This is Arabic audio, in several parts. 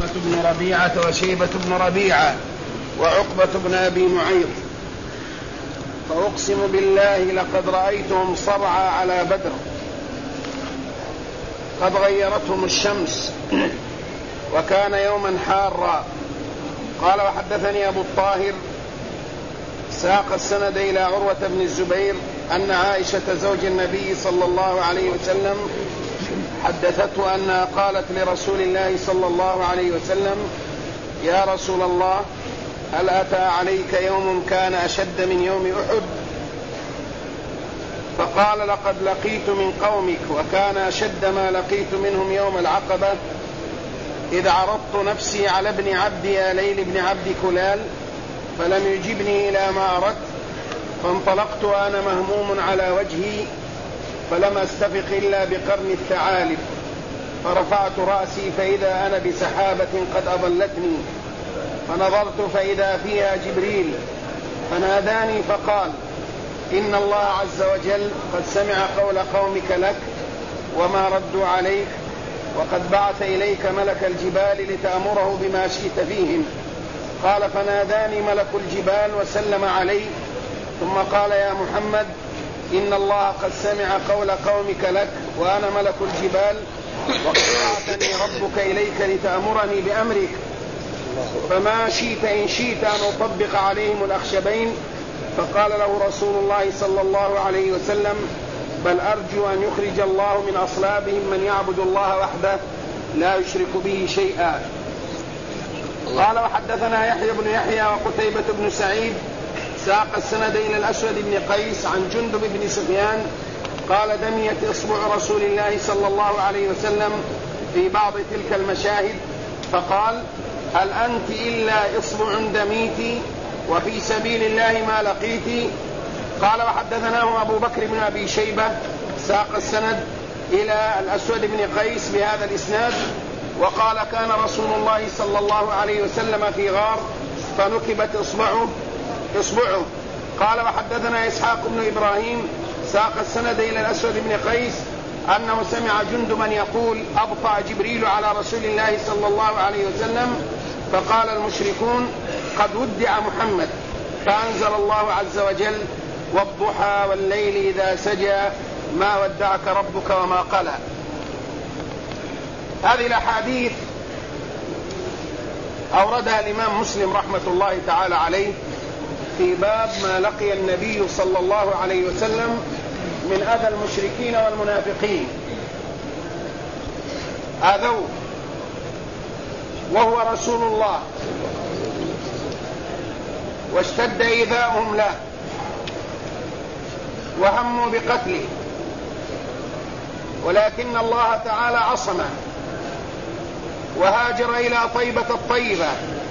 عتبة بن ربيعة وشيبة بن ربيعة وعقبة بن أبي معيط. فأقسم بالله لقد رأيتهم صرعى على بدر، قد غيرتهم الشمس وكان يوما حارا. قال وحدثني أبو الطاهر ساق السند إلى عروة بن الزبير أن عائشة زوج النبي صلى الله عليه وسلم حدثته أنها قالت لرسول الله صلى الله عليه وسلم: يا رسول الله، هل أتى عليك يوم كان أشد من يوم أحد؟ فقال: لقد لقيت من قومك وكان أشد ما لقيت منهم يوم العقبة، إذ عرضت نفسي على ابن عبد آليل بن عبد كلال فلم يجبني إلى ما أردت، فانطلقت وأنا مهموم على وجهي فلم أستفق إلا بقرن الثعالب، فرفعت رأسي فإذا أنا بسحابة قد أظلتني، فنظرت فإذا فيها جبريل فناداني فقال: إن الله عز وجل قد سمع قول قومك لك وما ردوا عليك، وقد بعث إليك ملك الجبال لتأمره بما شئت فيهم. قال: فناداني ملك الجبال وسلم علي، ثم قال: يا محمد، إن الله قد سمع قول قومك لك وأنا ملك الجبال، وقد بعثني ربك إليك لتأمرني بأمرك، فما شئت إن شئت أن أطبق عليهم الأخشبين. فقال له رسول الله صلى الله عليه وسلم: بل أرجو أن يخرج الله من أصلابهم من يعبد الله وحده لا يشرك به شيئا. قال وحدثنا يحيى بن يحيى وقتيبة بن سعيد ساق السند إلى الأسود بن قيس عن جندب بن سفيان قال: دميت إصبع رسول الله صلى الله عليه وسلم في بعض تلك المشاهد، فقال: هل أنت إلا إصبع دميت وفي سبيل الله ما لقيت؟ قال وحدثناه أبو بكر بن أبي شيبة ساق السند إلى الأسود بن قيس بهذا الإسناد وقال: كان رسول الله صلى الله عليه وسلم في غار فنكبت إصبعه. قال وحدثنا إسحاق بن إبراهيم ساق السند إلى الأسود بن قيس أنه سمع جندبا يقول: أبطأ جبريل على رسول الله صلى الله عليه وسلم، فقال المشركون: قد ودع محمد، فأنزل الله عز وجل: والضحى والليل إذا سجى ما ودعك ربك وما قلى. هذه الأحاديث أوردها الإمام مسلم رحمة الله تعالى عليه في باب ما لقي النبي صلى الله عليه وسلم من أذى المشركين والمنافقين. آذوه وهو رسول الله واشتد إيذاؤهم له وهموا بقتله، ولكن الله تعالى عصمه وهاجر إلى طيبة الطيبة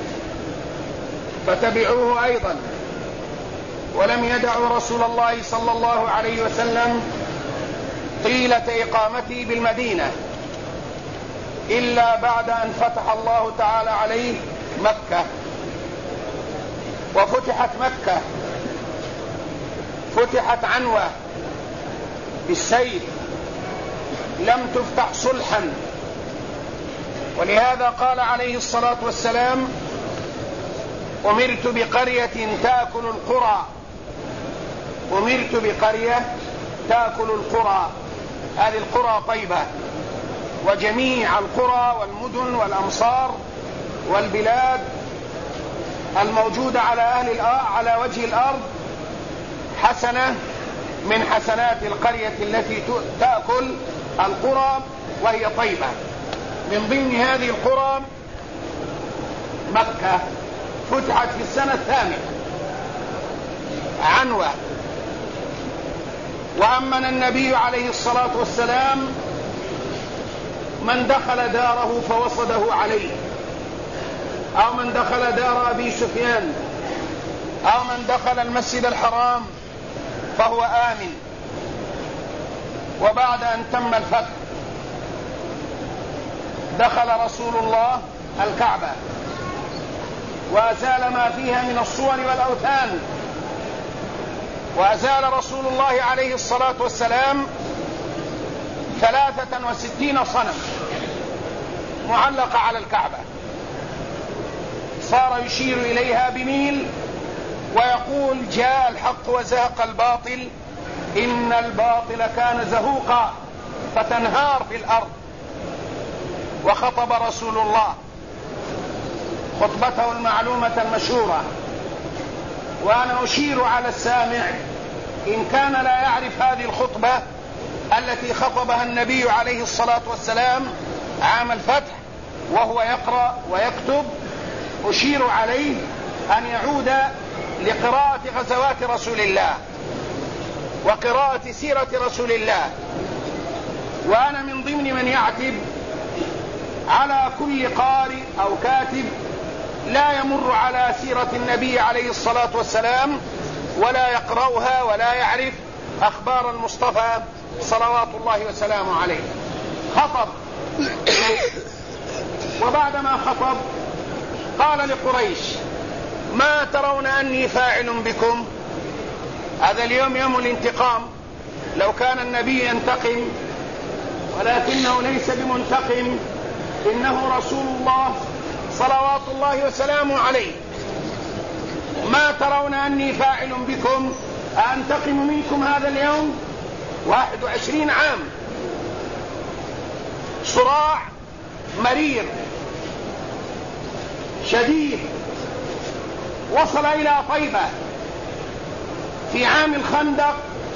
فتبعوه أيضا، ولم يدعوا رسول الله صلى الله عليه وسلم طيلة إقامته بالمدينة إلا بعد أن فتح الله تعالى عليه مكة. وفتحت مكة، فتحت عنوة بالسيف، لم تفتح صلحا. ولهذا قال عليه الصلاة والسلام: أمرت بقرية تأكل القرى، أمرت بقرية تأكل القرى. هذه القرى طيبة، وجميع القرى والمدن والأمصار والبلاد الموجودة على وجه الأرض حسنة من حسنات القرية التي تأكل القرى وهي طيبة. من ضمن هذه القرى مكة، فتحت في السنة 8 عنوة، وأمن النبي عليه الصلاة والسلام من دخل داره فوصده عليه، أو من دخل دار أبي سفيان، أو من دخل المسجد الحرام فهو آمن. وبعد أن تم الفتح دخل رسول الله الكعبة وأزال ما فيها من الصور والأوثان، وأزال رسول الله عليه الصلاة والسلام 63 صنم معلقة على الكعبة، صار يشير إليها بميل ويقول جاء الحق وزهق الباطل إن الباطل كان زهوقا فتنهار في الأرض. وخطب رسول الله خطبته المعلومة المشهورة، وأنا أشير على السامع إن كان لا يعرف هذه الخطبة التي خطبها النبي عليه الصلاة والسلام عام الفتح وهو يقرأ ويكتب، أشير عليه أن يعود لقراءة غزوات رسول الله وقراءة سيرة رسول الله. وأنا من ضمن من يعتب على كل قارئ أو كاتب لا يمر على سيرة النبي عليه الصلاة والسلام ولا يقرأها ولا يعرف أخبار المصطفى صلوات الله وسلامه عليه. خطب، وبعدما خطب قال لقريش ما ترون أني فاعل بكم؟ هذا اليوم يوم الانتقام، لو كان النبي ينتقم ولكنه ليس بمنتقم، إنه رسول الله صلوات الله وسلامه عليه. ما ترون أني فاعل بكم؟ أنتقم منكم هذا اليوم؟ 21 عام صراع مرير شديد وصل إلى طيبة في عام الخندق.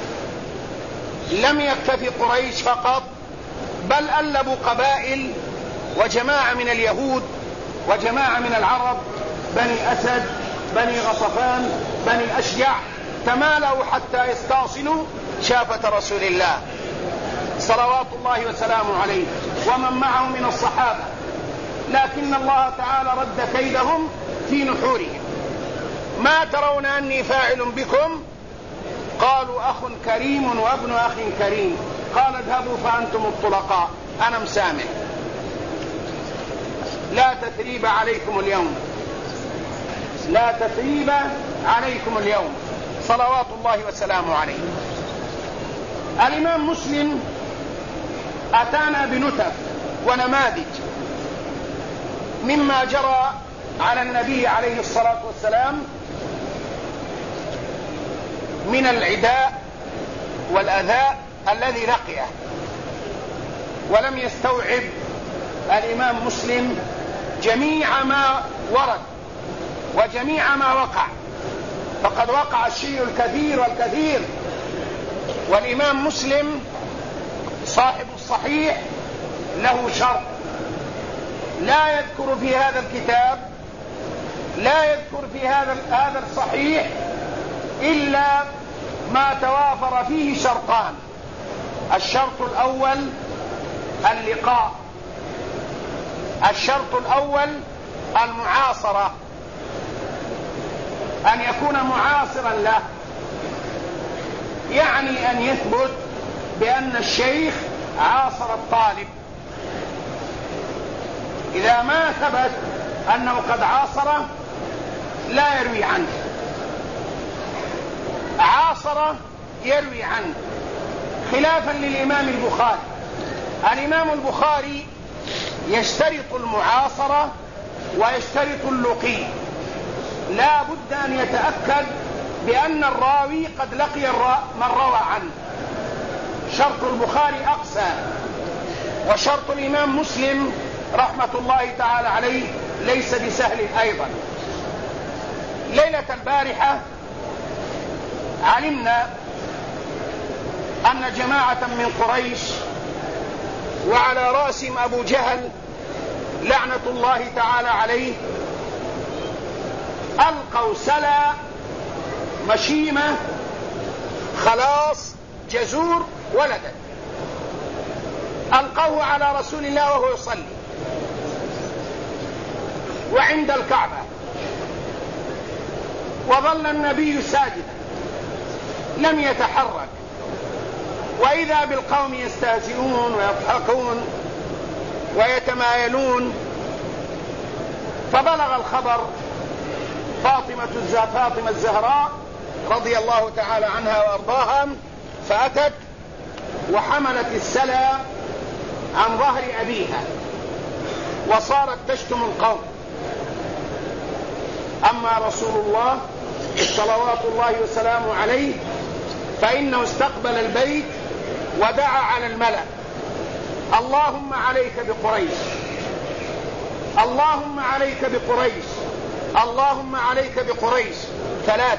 لم يكتفي قريش فقط، بل ألبوا قبائل وجماعة من اليهود وجماعة من العرب، بني أسد، بني غطفان، بني أشجع، تمالوا حتى يستاصلوا شافة رسول الله صلوات الله وسلامه عليه ومن معه من الصحابة، لكن الله تعالى رد كيدهم في نحورهم. ما ترون أني فاعل بكم؟ قالوا أخ كريم وابن أخ كريم. قال اذهبوا فأنتم الطلقاء، أنا مسامح، لا تثريب عليكم اليوم، لا تثريب عليكم اليوم صلوات الله وسلامه عليه. الإمام مسلم أتانا بنتف ونماذج مما جرى على النبي عليه الصلاة والسلام من العداء والأذى الذي لقيه، ولم يستوعب الإمام مسلم جميع ما ورد وجميع ما وقع، فقد وقع الشيء الكثير والكثير. والإمام مسلم صاحب الصحيح له شرط، لا يذكر في هذا الكتاب، لا يذكر في هذا الصحيح إلا ما توافر فيه شرطان. الشرط الأول اللقاء، الشرط الأول المعاصرة، أن يكون معاصرا له، يعني أن يثبت بأن الشيخ عاصر الطالب. إذا ما ثبت أنه قد عاصره لا يروي عنه، عاصر يروي عنه، خلافا للإمام البخاري. الإمام البخاري يشترط المعاصرة ويشترط اللقي، لا بد أن يتأكد بأن الراوي قد لقي من روى عنه. شرط البخاري أقسى، وشرط الإمام مسلم رحمة الله تعالى عليه ليس بسهل أيضا. ليلة البارحة علمنا أن جماعة من قريش وعلى رأسهم أبو جهل لعنة الله تعالى عليه ألقوا سلا مشيمة خلاص جزور ولدا، ألقوه على رسول الله وهو يصلي وعند الكعبة، وظل النبي ساجدا لم يتحرك، وإذا بالقوم يستهزئون ويضحكون ويتمايلون. فبلغ الخبر فاطمة الزهراء رضي الله تعالى عنها وأرضاها، فأتت وحملت السلا عن ظهر أبيها وصارت تشتم القوم. أما رسول الله صلوات الله وسلامه عليه فإنه استقبل البيت ودعا على الملأ: اللهم عليك بقريش، اللهم عليك بقريش، اللهم عليك بقريش، 3.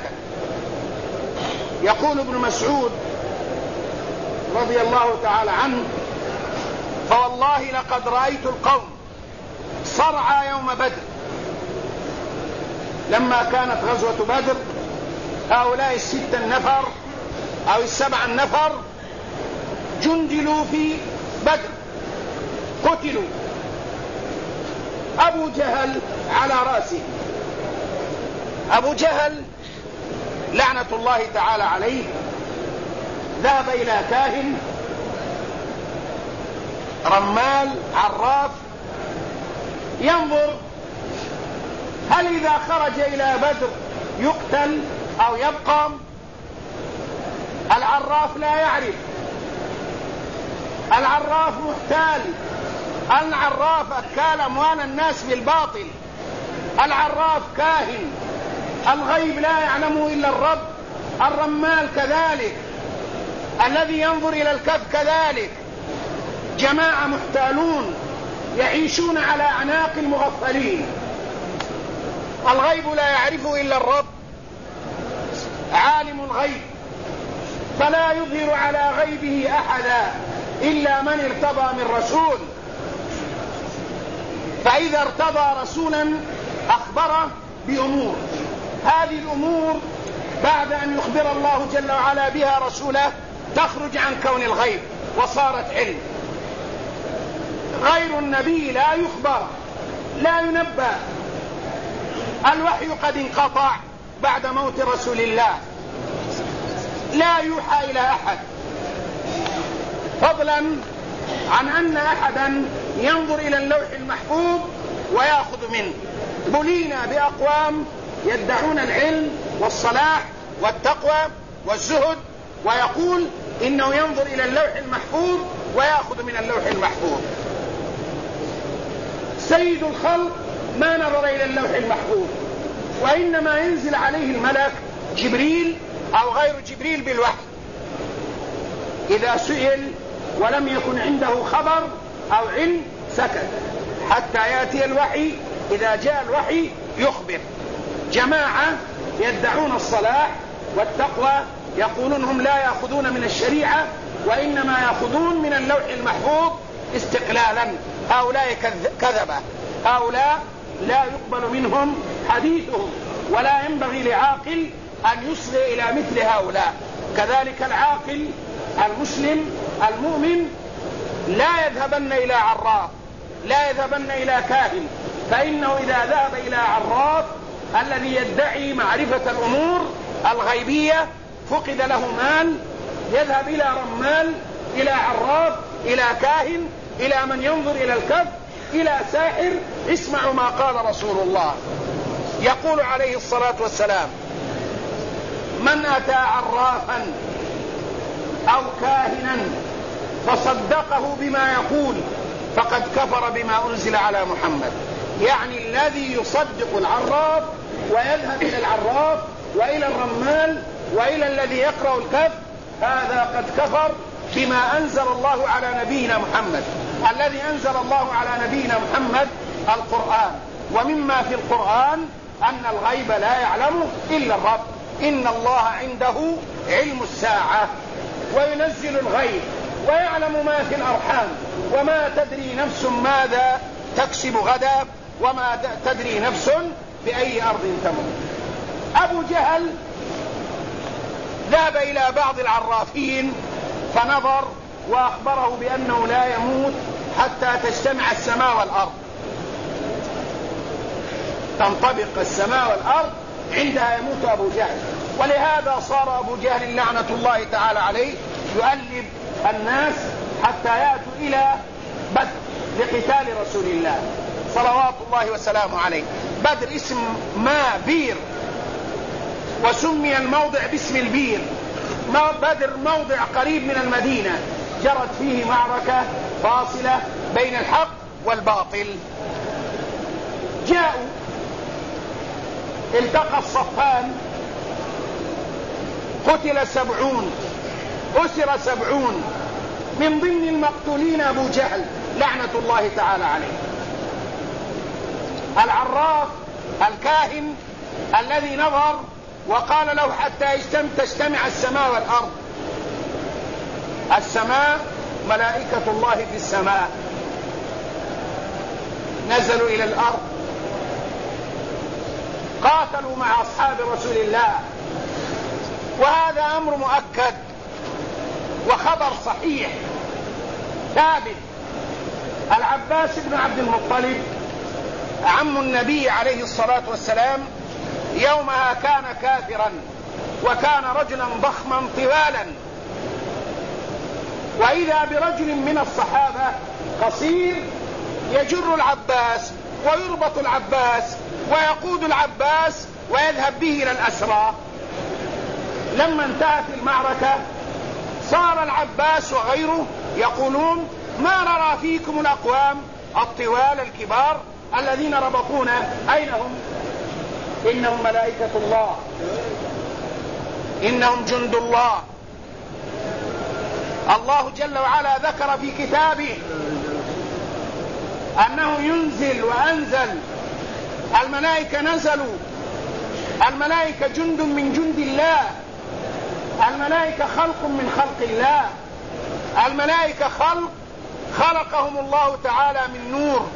يقول ابن مسعود رضي الله تعالى عنه: فوالله لقد رأيت القوم صرعى يوم بدر. لما كانت غزوة بدر هؤلاء 6 نفر أو 7 نفر جندلوا في بدر، قتلوا، أبو جهل على رأسه. أبو جهل لعنة الله تعالى عليه ذهب إلى كاهن رمال عراف ينظر هل إذا خرج إلى بدر يقتل أو يبقى. العراف لا يعرف، العراف محتال، العراف أكال أموال الناس بالباطل، العراف كاهن، الغيب لا يعلمه إلا الرب، الرمال كذلك، الذي ينظر إلى الكف كذلك. جماعة محتالون يعيشون على أعناق المغفلين. الغيب لا يعرفه إلا الرب، عالم الغيب، فلا يظهر على غيبه أحدا إلا من ارتضى من رسول. فإذا ارتضى رسولا أخبره بأمور، هذه الأمور بعد أن يخبر الله جل وعلا بها رسوله تخرج عن كون الغيب وصارت علم. غير النبي لا يخبر، لا ينبأ. الوحي قد انقطع بعد موت رسول الله، لا يوحى إلى أحد، فضلا عن أن أحدا ينظر إلى اللوح المحفوظ ويأخذ منه. بلينا بأقوام يدعون العلم والصلاح والتقوى والزهد، ويقول إنه ينظر إلى اللوح المحفوظ ويأخذ من اللوح المحفوظ. سيد الخلق ما نظر إلى اللوح المحفوظ، وإنما ينزل عليه الملك جبريل أو غير جبريل بالوحي. إذا سئل ولم يكن عنده خبر أو علم سكت حتى يأتي الوحي. إذا جاء الوحي يخبر. جماعة يدعون الصلاح والتقوى يقولون هم لا يأخذون من الشريعة وإنما يأخذون من اللوح المحفوظ استقلالا. هؤلاء كذبة، هؤلاء لا يقبل منهم حديثهم، ولا ينبغي لعاقل أن يصغي إلى مثل هؤلاء. كذلك العاقل المسلم المؤمن لا يذهبن إلى عراف، لا يذهبن إلى كاهن، فإنه إذا ذهب إلى عراف الذي يدعي معرفة الأمور الغيبية فقد له مال، يذهب إلى رمال، إلى عراف، إلى كاهن، إلى من ينظر إلى الكف، إلى ساحر. اسمعوا ما قال رسول الله، يقول عليه الصلاة والسلام: من أتى عرافا أو كاهنا فصدقه بما يقول فقد كفر بما أنزل على محمد. يعني الذي يصدق العراف ويذهب إلى العراف وإلى الرمال وإلى الذي يقرأ الكف، هذا قد كفر بما أنزل الله على نبينا محمد. الذي أنزل الله على نبينا محمد القرآن، ومما في القرآن أن الغيب لا يعلمه إلا الرب. إن الله عنده علم الساعة وينزل الغيب ويعلم ما في الأرحام وما تدري نفس ماذا تكسب غدا وما تدري نفس بأي أرض تموت. أبو جهل ذهب إلى بعض العرافين فنظر وأخبره بأنه لا يموت حتى تجتمع السماء والأرض، تنطبق السماء والأرض، عندها يموت أبو جهل. ولهذا صار أبو جهل لعنة الله تعالى عليه يؤلب الناس حتى يأتوا إلى بدر لقتال رسول الله صلوات الله وسلامه عليه. بدر اسم ماء بير، وسمي الموضع باسم البير. بدر موضع قريب من المدينة جرت فيه معركة فاصلة بين الحق والباطل. جاءوا التقى الصفان، قتل 70، أسر 70، من ضمن المقتولين أبو جهل لعنة الله تعالى عليه. العراف الكاهن الذي نظر وقال له حتى تجتمع السماء والأرض. السماء ملائكة الله في السماء نزلوا إلى الأرض، قاتلوا مع أصحاب رسول الله، وهذا أمر مؤكد وخبر صحيح ثابت. العباس بن عبد المطلب عم النبي عليه الصلاة والسلام يومها كان كافرا، وكان رجلا ضخما طوالا، وإذا برجل من الصحابة قصير يجر العباس ويربط العباس ويقود العباس ويذهب به إلى الأسرى. لما انتهت المعركة صار العباس وغيره يقولون: ما نرى فيكم الأقوام الطوال الكبار الذين ربطونا، أين هم؟ إنهم ملائكة الله، إنهم جند الله. الله جل وعلا ذكر في كتابه أنه ينزل وأنزل، الملائكة نزلوا، الملائكة جند من جند الله، الملائكة خلق من خلق الله، الملائكة خلقهم الله تعالى من نور،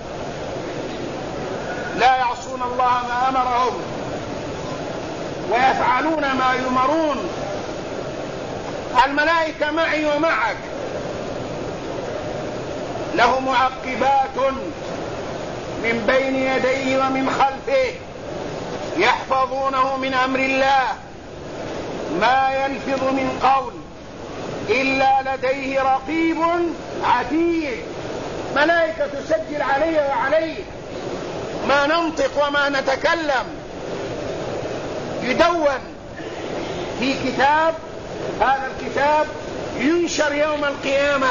لا يعصون الله ما أمرهم ويفعلون ما يؤمرون. الملائكة معي ومعك، له معقبات من بين يديه ومن خلفه يحفظونه من أمر الله، ما يلفظ من قول إلا لديه رقيب عتيد. ملائكة تسجل علي وعليه ما ننطق وما نتكلم، يدون في كتاب، هذا الكتاب ينشر يوم القيامة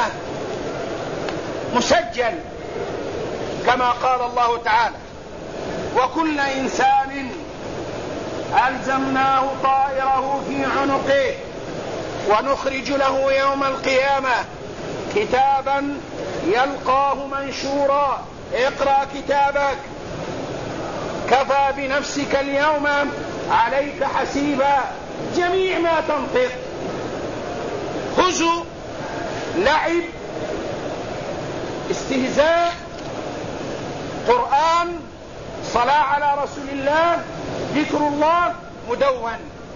مسجل كما قال الله تعالى: وكل إنسان ألزمناه طائره في عنقه ونخرج له يوم القيامة كتابا يلقاه منشورا اقرأ كتابك كفى بنفسك اليوم عليك حسيبا. جميع ما تنطق، هزء، لعب، استهزاء، قرآن، صلاة على رسول الله، ذكر الله، مدون.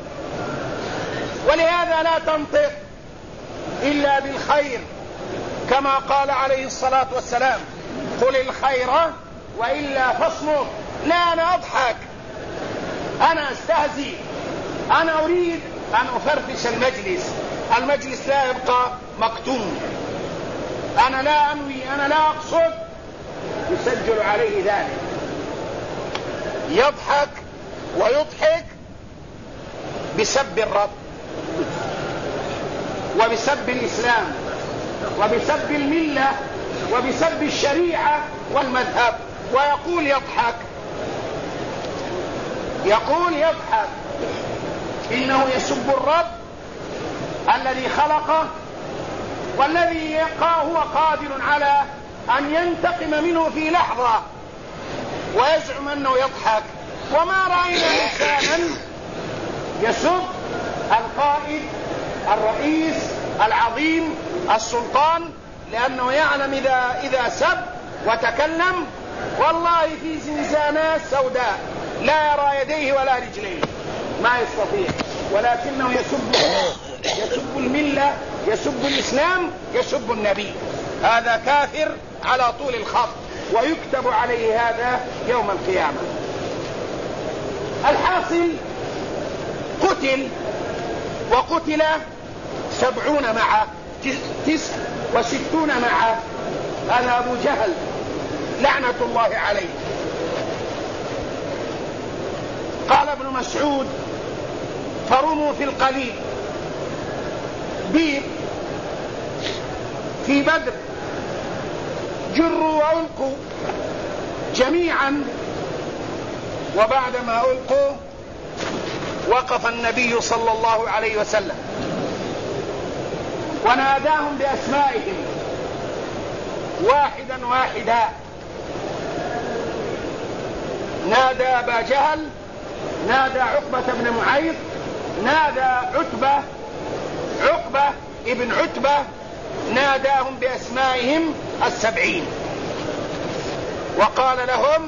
ولهذا لا تنطق إلا بالخير كما قال عليه الصلاة والسلام: قل الخير وإلا فاصمت. لا أنا أضحك، أنا أستهزئ، أنا أريد أن أفرفش المجلس لا يبقى مكتوم، أنا لا أنوي، أنا لا أقصد، يسجل عليه ذلك. يضحك ويضحك بسب الرب وبسب الإسلام وبسب الملة وبسب الشريعة والمذهب، ويقول يضحك إنه يسب الرب الذي خلقه والذي هو قادر على أن ينتقم منه في لحظة، ويزعم أنه يضحك. وما رأينا إنسانا يسب القائد، الرئيس، العظيم، السلطان، لأنه يعلم إذا سب وتكلم والله في زنزانات سوداء لا يرى يديه ولا رجليه، ما يستطيع، ولكنه يسب الملة، يسب الإسلام، يسب النبي. هذا كافر على طول الخط، ويكتب عليه هذا يوم القيامة. الحاصل قتل، وقتل 70 معه، 69 معه. هذا أبو جهل لعنة الله عليه. قال ابن مسعود: فرموا في القليل بير في بدر، جروا وألقوا جميعا، وبعدما ألقوا وقف النبي صلى الله عليه وسلم وناداهم بأسمائهم واحدا واحدا. نادى أبا جهل، نادى عقبة بن معيط، نادى عقبة ابن عتبة، ناداهم بأسمائهم 70 وقال لهم: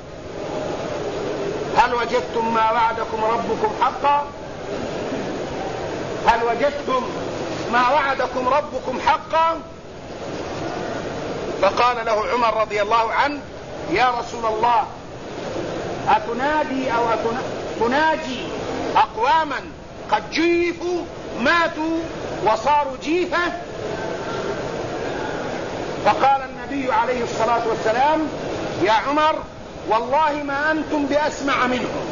هل وجدتم ما وعدكم ربكم حقا؟ هل وجدتم ما وعدكم ربكم حقا؟ فقال له عمر رضي الله عنه: يا رسول الله، أتنادي أو تناجي أقواما قد جيفوا ماتوا وصاروا جيفة؟ فقال النبي عليه الصلاة والسلام: يا عمر، والله ما أنتم بأسمع منهم،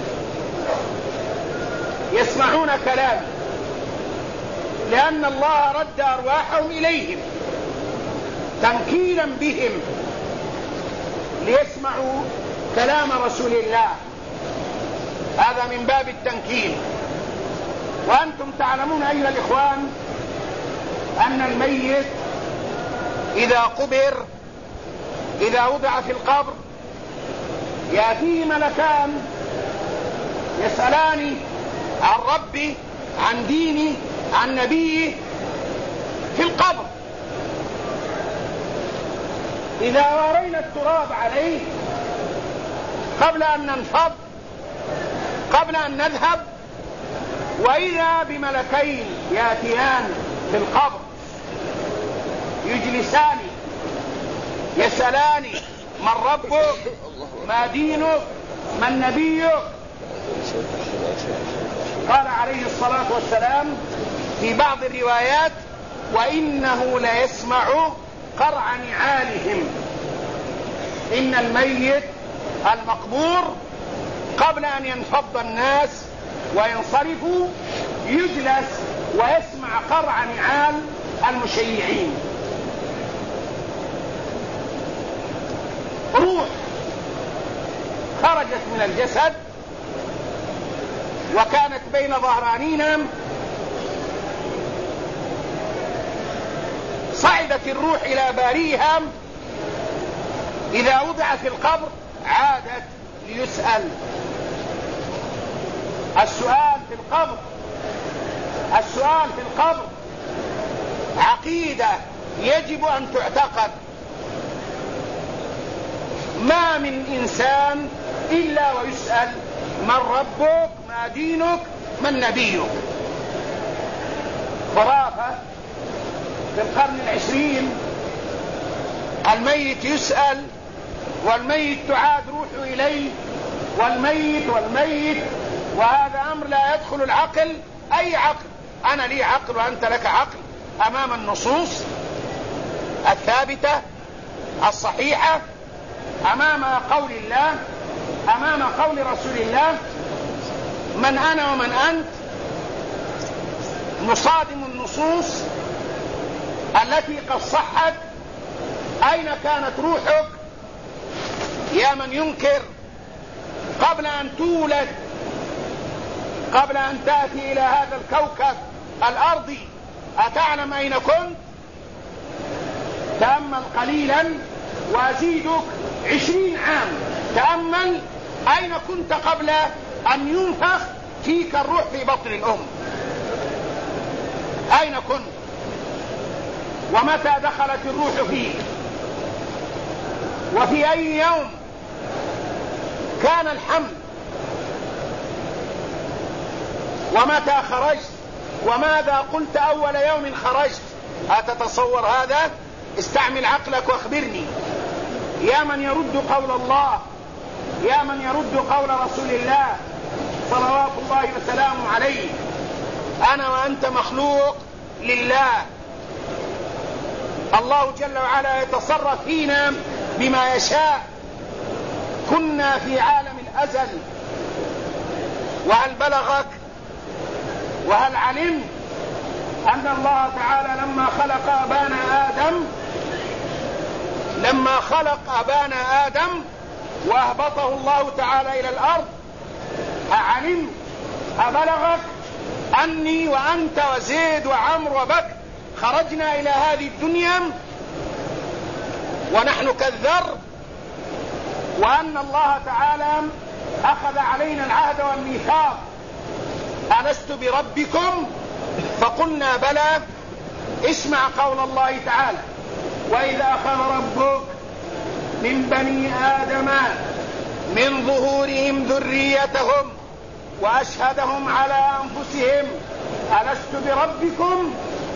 يسمعون كلامي، لأن الله رد أرواحهم إليهم تنكيلا بهم ليسمعوا كلام رسول الله، هذا من باب التنكيل. وأنتم تعلمون أيها الإخوان أن الميت إذا قبر، إذا وضع في القبر، يأتيه ملكان يسألان عن ربه، عن دينه، عن نبيه في القبر. إذا ورينا التراب عليه قبل أن ننفض، قبل أن نذهب، وإذا بملكين يأتيان في القبر يجلسان يسألان: من ربك؟ ما دينك؟ من نبيك؟ قال عليه الصلاة والسلام في بعض الروايات: وإنه ليسمع قرع نعالهم. إن الميت المقبور قبل أن ينفض الناس وينصرفوا يجلس ويسمع قرع نعال المشيعين. روح خرجت من الجسد وكانت بين ظهرانينا، صعدت الروح إلى باريها، إذا وضعت في القبر عادت ليسأل. السؤال في القبر عقيدة يجب أن تعتقد. ما من إنسان إلا ويسأل: من ربك؟ ما دينك؟ من نبيك؟ خرافة في القرن 20 الميت يسأل، والميت تعاد روحه إليه، والميت وهذا أمر لا يدخل العقل. أي عقل؟ أنا لي عقل وأنت لك عقل أمام النصوص الثابتة الصحيحة، أمام قول الله، أمام قول رسول الله. من أنا ومن أنت؟ نصادم النصوص التي قد صحت. أين كانت روحك يا من ينكر قبل أن تولد، قبل أن تأتي إلى هذا الكوكب الأرضي؟ أتعلم أين كنت؟ تأمل قليلا وأزيدك 20 عام. تأمل أين كنت قبل أن ينفخ فيك الروح في بطن الأم؟ أين كنت؟ ومتى دخلت الروح فيك؟ وفي أي يوم كان الحمل؟ ومتى خرجت؟ وماذا قلت أول يوم خرجت؟ أتتصور هذا؟ استعمل عقلك واخبرني. يا من يرد قول الله، يا من يرد قول رسول الله صلوات الله وسلامه عليه. أنا وأنت مخلوق لله، الله جل وعلا يتصرف فينا بما يشاء. كنا في عالم الأزل، وهل بلغك وهل علمت أن الله تعالى لما خلق أبانا آدم وأهبطه الله تعالى إلى الأرض، أعلمت أبلغك أني وأنت وزيد وعمر وبكر خرجنا إلى هذه الدنيا ونحن كالذر، وأن الله تعالى أخذ علينا العهد والميثاق، ألست بربكم؟ فقلنا بلى. اسمع قول الله تعالى: وإذا أخذ ربك من بني آدم من ظهورهم ذريتهم وأشهدهم على أنفسهم ألست بربكم؟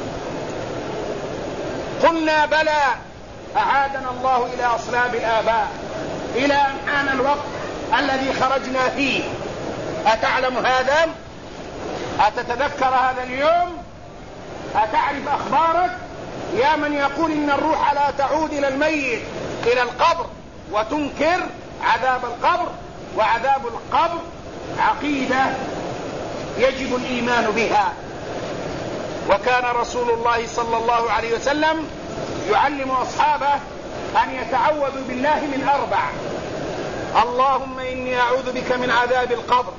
قلنا بلى. أعادنا الله إلى أصلاب الآباء إلى أن حان الوقت الذي خرجنا فيه. أتعلم هذا؟ أتتذكر هذا اليوم؟ أتعرف أخبارك؟ يا من يقول إن الروح لا تعود إلى الميت إلى القبر وتنكر عذاب القبر، وعذاب القبر عقيدة يجب الإيمان بها. وكان رسول الله صلى الله عليه وسلم يعلم أصحابه أن يتعوذوا بالله من 4: اللهم إني أعوذ بك من عذاب القبر،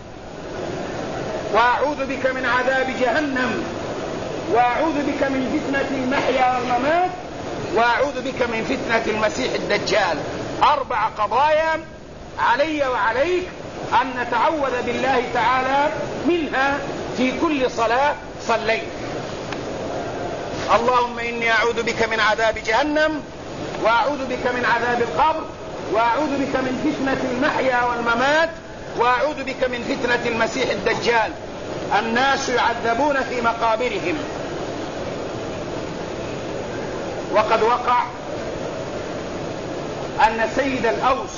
وأعوذ بك من عذاب جهنم، وأعوذ بك من فتنة المحيا والممات، وأعوذ بك من فتنة المسيح الدجال. 4 قضايا علي وعليك أن نتعوذ بالله تعالى منها في كل صلاة صليت. اللهم إني أعوذ بك من عذاب جهنم، وأعوذ بك من عذاب القبر، وأعوذ بك من فتنة المحيا والممات، وأعوذ بك من فتنة المسيح الدجال. الناس يعذبون في مقابرهم. وقد وقع أن سيد الأوس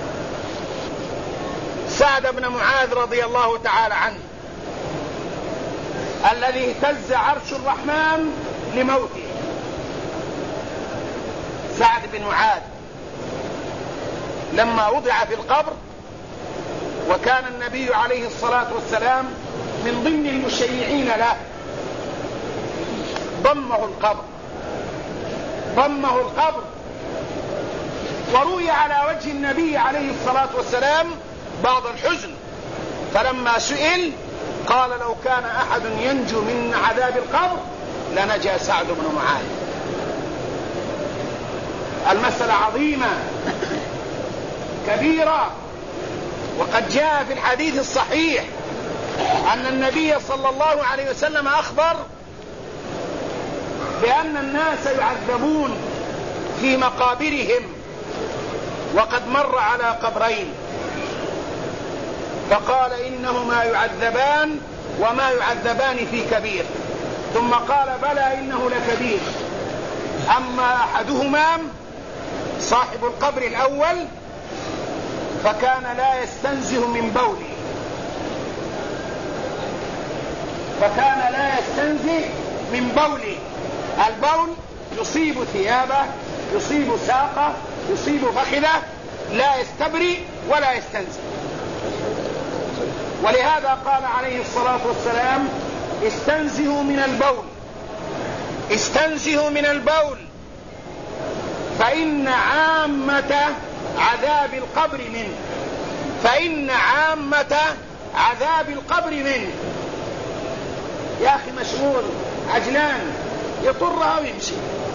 سعد بن معاذ رضي الله تعالى عنه، الذي اهتز عرش الرحمن لموته، سعد بن معاذ لما وضع في القبر، وكان النبي عليه الصلاة والسلام من ضمن المشيعين له، ضمه القبر، وروي على وجه النبي عليه الصلاة والسلام بعض الحزن، فلما سئل قال: لو كان أحد ينجو من عذاب القبر لنجا سعد بن معاذ. المسألة عظيمة كبيرة، وقد جاء في الحديث الصحيح أن النبي صلى الله عليه وسلم أخبر بأن الناس يعذبون في مقابرهم، وقد مر على قبرين فقال: إنهما يعذبان وما يعذبان في كبير، ثم قال: بلى إنه لكبير، أما أحدهما صاحب القبر الأول فكان لا يستنزه من بوله، البول يصيب ثيابه، يصيب ساقه، يصيب فخذه، لا يستبرئ ولا يستنزه. ولهذا قال عليه الصلاة والسلام: استنزهوا من البول فإن عامة عذاب القبر منه. يا أخي مشغول عجلان يطرها ويمشي،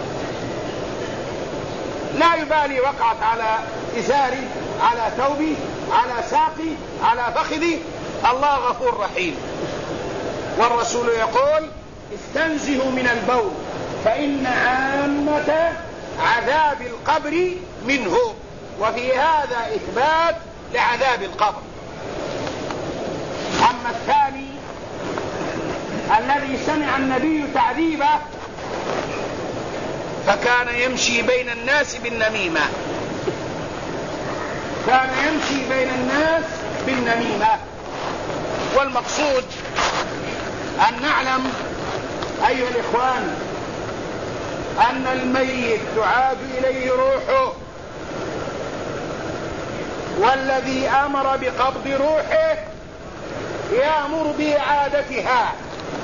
لا يبالي وقعت على إزاري، على ثوبي، على ساقي، على فخذي. الله غفور رحيم، والرسول يقول: استنزهوا من البول فإن عامة عذاب القبر منه. وفي هذا إثبات لعذاب القبر. أما الثاني الذي سمع النبي تعذيبه فكان يمشي بين الناس بالنميمة. والمقصود أن نعلم أيها الإخوان أن الميت تعاد إليه روحه، والذي أمر بقبض روحه يأمر بإعادتها.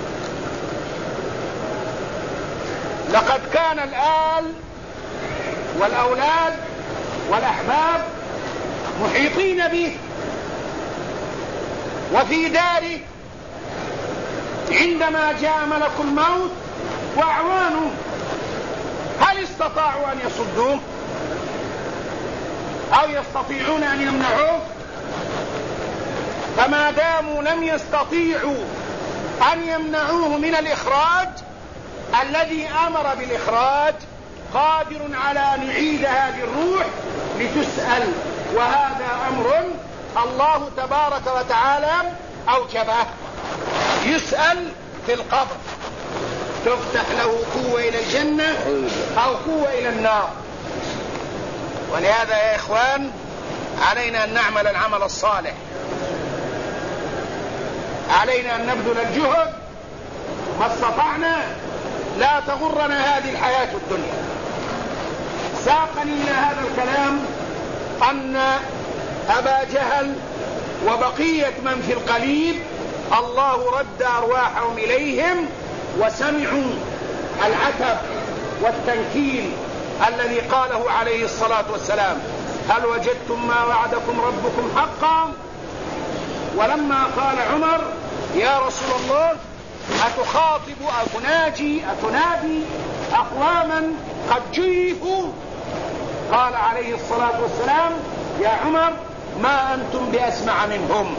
لقد كان الآل والأولاد والأحباب محيطين به وفي داره عندما جاء ملك الموت وأعوانه هل استطاعوا أن يصدوه أو يستطيعون أن يمنعوه؟ فما داموا لم يستطيعوا أن يمنعوه من الإخراج، الذي أمر بالإخراج قادر على أن يعيد هذه الروح لتسأل، وهذا أمر الله تبارك وتعالى أوجبه. يسأل في القبر، تفتح له قوة إلى الجنة أو قوة إلى النار. ولهذا يا إخوان علينا أن نعمل العمل الصالح، علينا أن نبذل الجهد ما استطعنا، لا تغرنا هذه الحياة الدنيا. ساقني إلى هذا الكلام أن أبا جهل وبقية من في القليب الله رد أرواحهم إليهم وسمعوا العتب والتنكيل الذي قاله عليه الصلاة والسلام: هل وجدتم ما وعدكم ربكم حقا؟ ولما قال عمر: يا رسول الله أتخاطب أتنادي أقواما قد جيفوا؟ قال عليه الصلاة والسلام: يا عمر ما أنتم بأسمع منهم.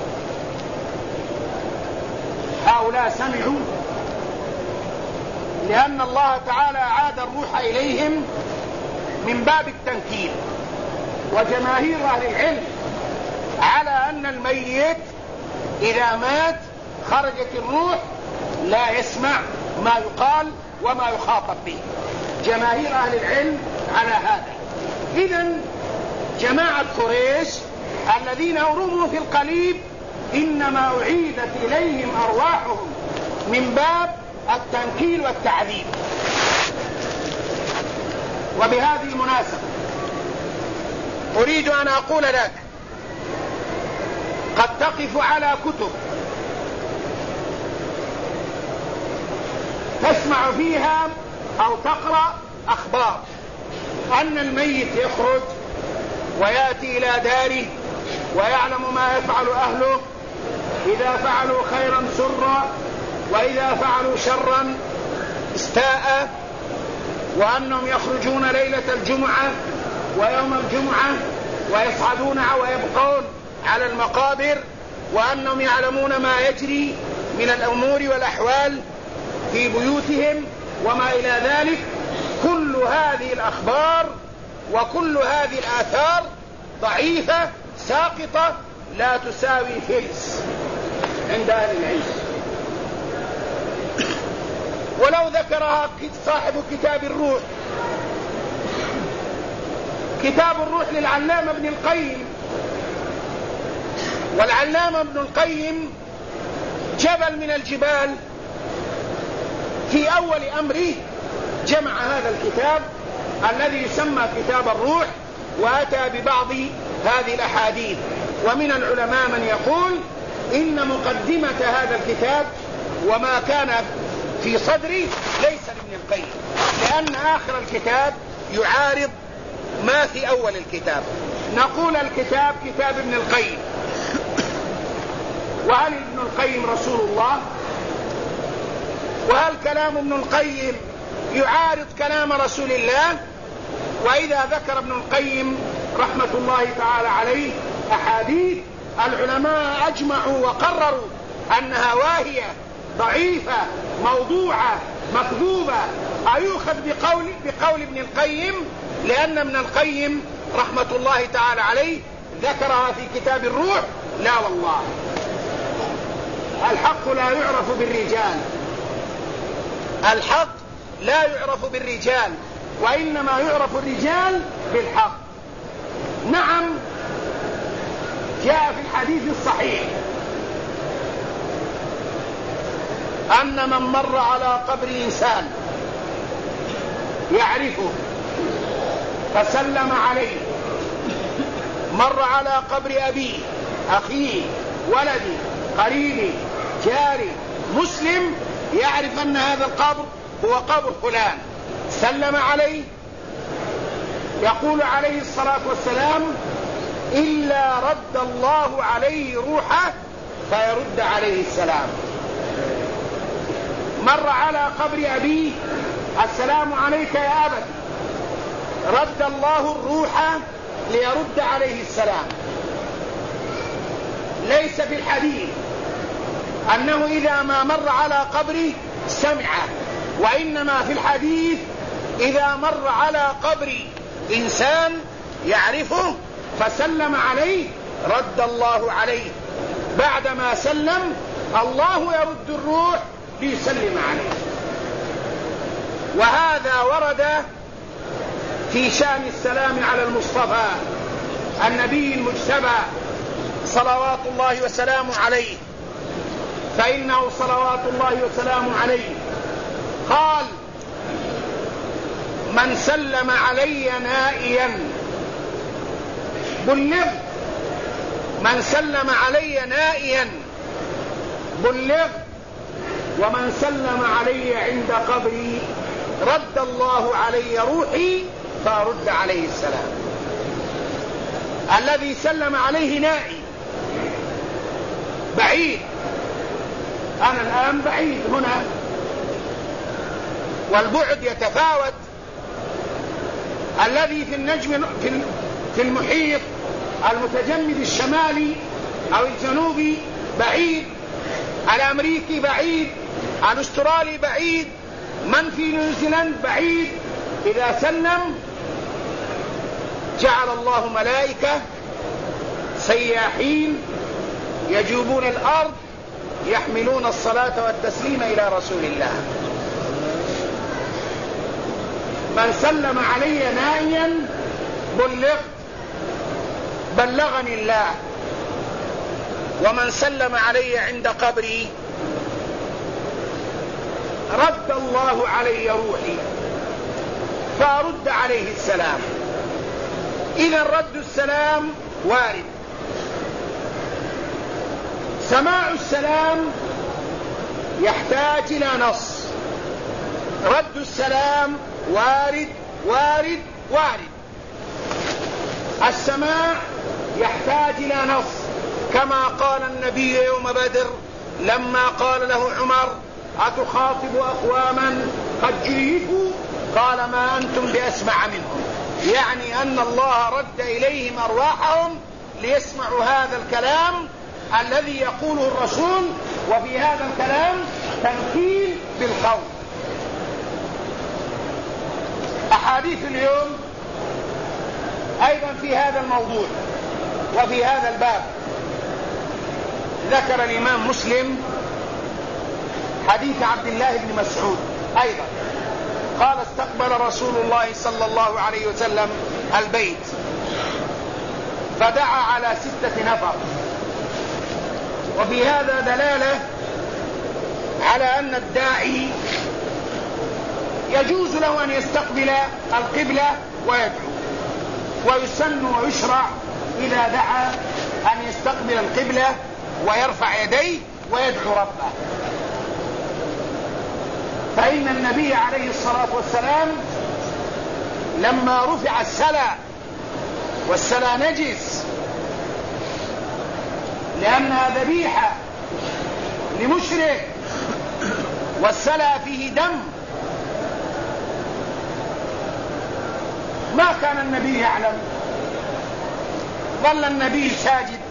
هؤلاء سمعوا لأن الله تعالى عاد الروح إليهم من باب التنكيل. وجماهير أهل العلم على أن الميت إذا مات خرجت الروح لا يسمع ما يقال وما يخاطب به، جماهير أهل العلم على هذا. إذن جماعة قريش الذين أرموا في القليب إنما أعيدت إليهم أرواحهم من باب التنكيل والتعذيب. وبهذه المناسبة أريد أن أقول لك: قد تقف على كتب تسمع فيها أو تقرأ أخبار أن الميت يخرج ويأتي إلى داره ويعلم ما يفعل أهله، إذا فعلوا خيرا سرا وإذا فعلوا شرا استاء، وأنهم يخرجون ليلة الجمعة ويوم الجمعة ويصعدون ويبقون على المقابر، وأنهم يعلمون ما يجري من الأمور والأحوال في بيوتهم وما إلى ذلك. كل هذه الأخبار وكل هذه الآثار ضعيفة ساقطة لا تساوي فلس عند أهل العلم. ولو ذكرها صاحب كتاب الروح، كتاب الروح للعلامة ابن القيم، والعلامة ابن القيم جبل من الجبال، في أول أمره جمع هذا الكتاب الذي يسمى كتاب الروح، وأتى ببعض هذه الأحاديث. ومن العلماء من يقول إن مقدمة هذا الكتاب وما كان في صدره ليس لابن القيم، لأن آخر الكتاب يعارض ما في أول الكتاب. نقول الكتاب كتاب ابن القيم، وهل ابن القيم رسول الله؟ وهل كلام ابن القيم يعارض كلام رسول الله؟ وإذا ذكر ابن القيم رحمة الله تعالى عليه أحاديث، العلماء أجمعوا وقرروا أنها واهية ضعيفة موضوعة مكذوبة، أيؤخذ بقول ابن القيم، لأن ابن القيم رحمة الله تعالى عليه ذكرها في كتاب الروح؟ لا والله، الحق لا يعرف بالرجال، الحق لا يعرف بالرجال، وإنما يعرف الرجال بالحق. نعم، جاء في الحديث الصحيح أن من مر على قبر إنسان يعرفه فسلم عليه، مر على قبر أبيه، أخيه، ولدي، قريبي، جاري، مسلم، يعرف أن هذا القبر هو قبر فلان، سلم عليه، يقول عليه الصلاة والسلام: إلا رد الله عليه روحه فيرد عليه السلام. مر على قبر أبيه: السلام عليك يا أبت. رد الله الروح ليرد عليه السلام. ليس في الحديث أنه إذا ما مر على قبره سمعه، وإنما في الحديث إذا مر على قبر إنسان يعرفه فسلم عليه رد الله عليه. بعدما سلم الله يرد الروح ليسلم عليه. وهذا ورد في شأن السلام على المصطفى النبي المجتبى صلوات الله وسلامه عليه، فإنه صلوات الله وسلامه عليه قال: من سلم علي نائيا بلغت، من سلم علي نائيا بلغت، ومن سلم علي عند قبري رد الله علي روحي فأرد عليه السلام. الذي سلم عليه نائي بعيد، أنا الآن بعيد هنا والبعد يتفاوت. الذي في النجم في المحيط المتجمد الشمالي أو الجنوبي بعيد، الأمريكي بعيد، الأسترالي بعيد، من في نيوزيلاند بعيد. إذا سلم جعل الله ملائكة سياحين يجوبون الأرض يحملون الصلاة والتسليم إلى رسول الله. من سلم علي نائيا بلغت، بلغني الله. ومن سلم علي عند قبري رد الله علي روحي فأرد عليه السلام. إذا رد السلام وارد. سماع السلام يحتاج إلى نص، رد السلام وارد وارد وارد. السماع يحتاج إلى نص، كما قال النبي يوم بدر لما قال له عمر: أتخاطب أقواما قد جيفوا؟ قال: ما أنتم بأسمع منهم. يعني أن الله رد إليهم أرواحهم ليسمعوا هذا الكلام الذي يقوله الرسول، وفي هذا الكلام تنكيل بالقول. أحاديث اليوم أيضا في هذا الموضوع وفي هذا الباب. ذكر الإمام مسلم حديث عبد الله بن مسعود أيضا قال: استقبل رسول الله صلى الله عليه وسلم البيت فدعا على 6 نفر. وفي هذا دلالة على أن الداعي يجوز له أن يستقبل القبلة ويدعو، ويسن ويشرع إذا دعا أن يستقبل القبلة ويرفع يديه ويدعو ربه. فإن النبي عليه الصلاة والسلام لما رفع السلا، والسلا نجس لأنها ذبيحة لمشرك، والسلا فيه دم، ما كان النبي يعلم. ظل النبي ساجد،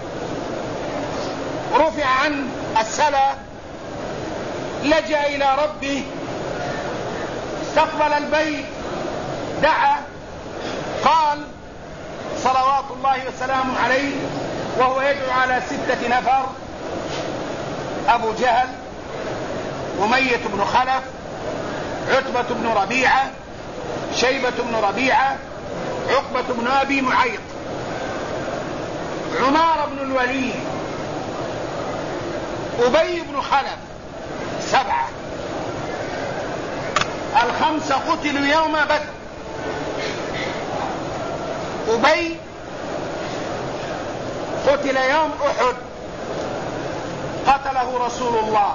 رفع عن السلا، لجأ إلى ربه، استقبل البيت، دعا، قال صلوات الله وسلامه عليه وهو يدعو على 6 نفر: أبو جهل، أمية بن خلف، عتبة بن ربيعة، شيبة بن ربيعة، عقبة بن أبي معيط، عمار بن الوليد، أبي بن خلف، 7. ال5 قتلوا يوم بدر. أبي قتل يوم أحد، قتله رسول الله.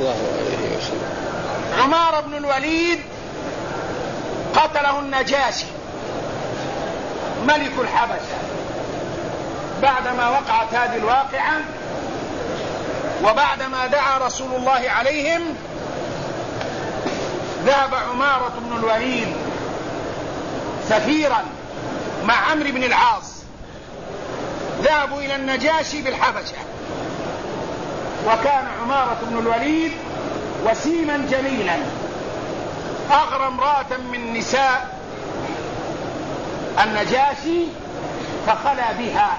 عمار بن الوليد قتله النجاشي ملك الحبشة بعدما وقعت هذه الواقعة، وبعدما دعا رسول الله عليهم ذهب عمارة بن الوليد سفيرا مع عمرو بن العاص، ذهبوا إلى النجاشي بالحبشة، وكان عمارة بن الوليد وسيما جميلا، أغرى امرأة من نساء النجاشي فخلى بها.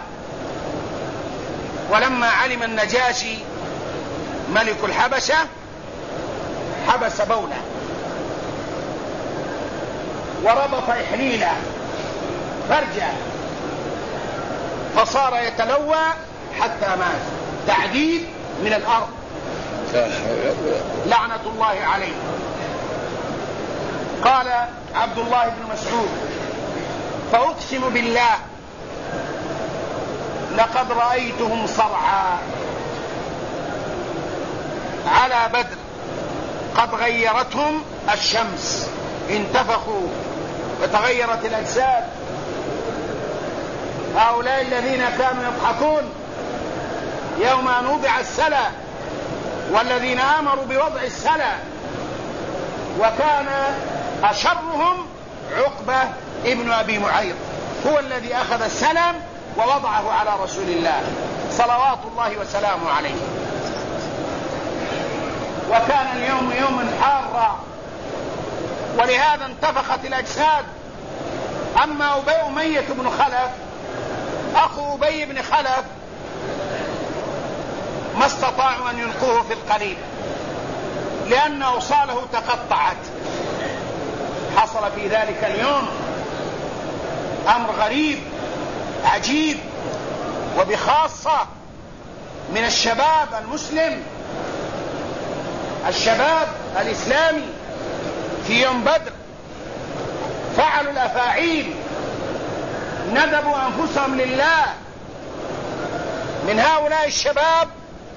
ولما علم النجاشي ملك الحبشة حبس بوله وربط إحليله فرجه، فصار يتلوى حتى مات، تعذيب من الأرض لعنة الله عليه. قال عبد الله بن مسعود: فأقسم بالله لقد رأيتهم صرعى على بدر قد غيرتهم الشمس، انتفخوا وتغيرت الأجساد. هؤلاء الذين كانوا يضحكون يوم أن وضع السلة، والذين آمروا بوضع السلة، وكان أشرهم عقبة ابن أبي معيط، هو الذي أخذ السلم ووضعه على رسول الله صلوات الله وسلامه عليه. وكان اليوم يوما حارا، ولهذا انتفخت الأجساد. أما أمية بن خلف أخو أبي بن خلف ما استطاعوا أن يلقوه في القليب، لأن أوصاله تقطعت. حصل في ذلك اليوم أمر غريب عجيب، وبخاصة من الشباب المسلم، الشباب الإسلامي في يوم بدر فعلوا الأفاعيل، ندبوا أنفسهم لله. من هؤلاء الشباب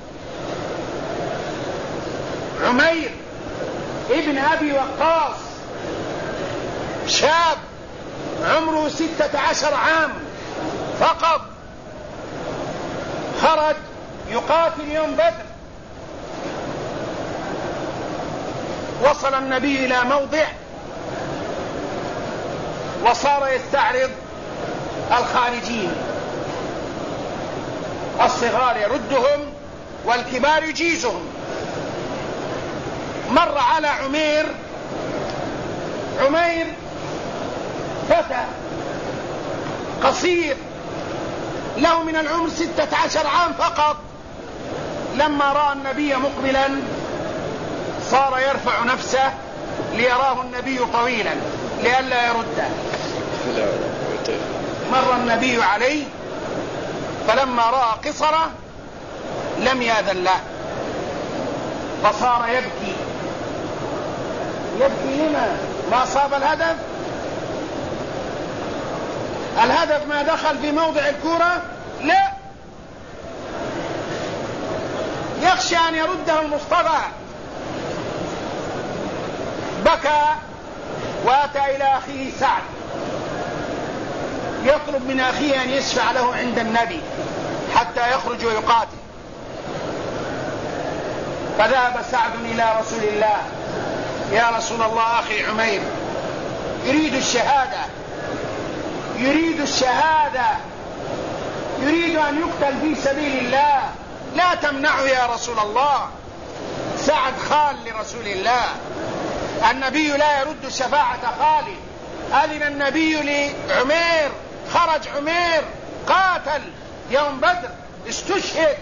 عمير ابن أبي وقاص، شاب عمره 16 عام فقط، خرج يقاتل يوم بدر. وصل النبي إلى موضع وصار يستعرض الخارجين، الصغار يردهم والكبار يجيزهم. مر على عمير فتى قصير له من العمر 16 عام فقط. لما رأى النبي مقبلا صار يرفع نفسه ليراه النبي طويلا لئلا يرده. مر النبي عليه فلما رأى قصره لم يأذن له، فصار يبكي لما ما أصاب الهدف. الهدف ما دخل في موضع الكرة، لا، يخشى أن يرده المصطفى. بكى وأتى إلى أخيه سعد يطلب من أخيه أن يشفع له عند النبي حتى يخرج ويقاتل. فذهب سعد إلى رسول الله: يا رسول الله، أخي عمير يريد الشهادة، يريد أن يقتل في سبيل الله، لا تمنعه يا رسول الله. سعد خال لرسول الله، النبي لا يرد شفاعة خاله. أذن النبي لعمير، خرج عمير قاتل يوم بدر، استشهد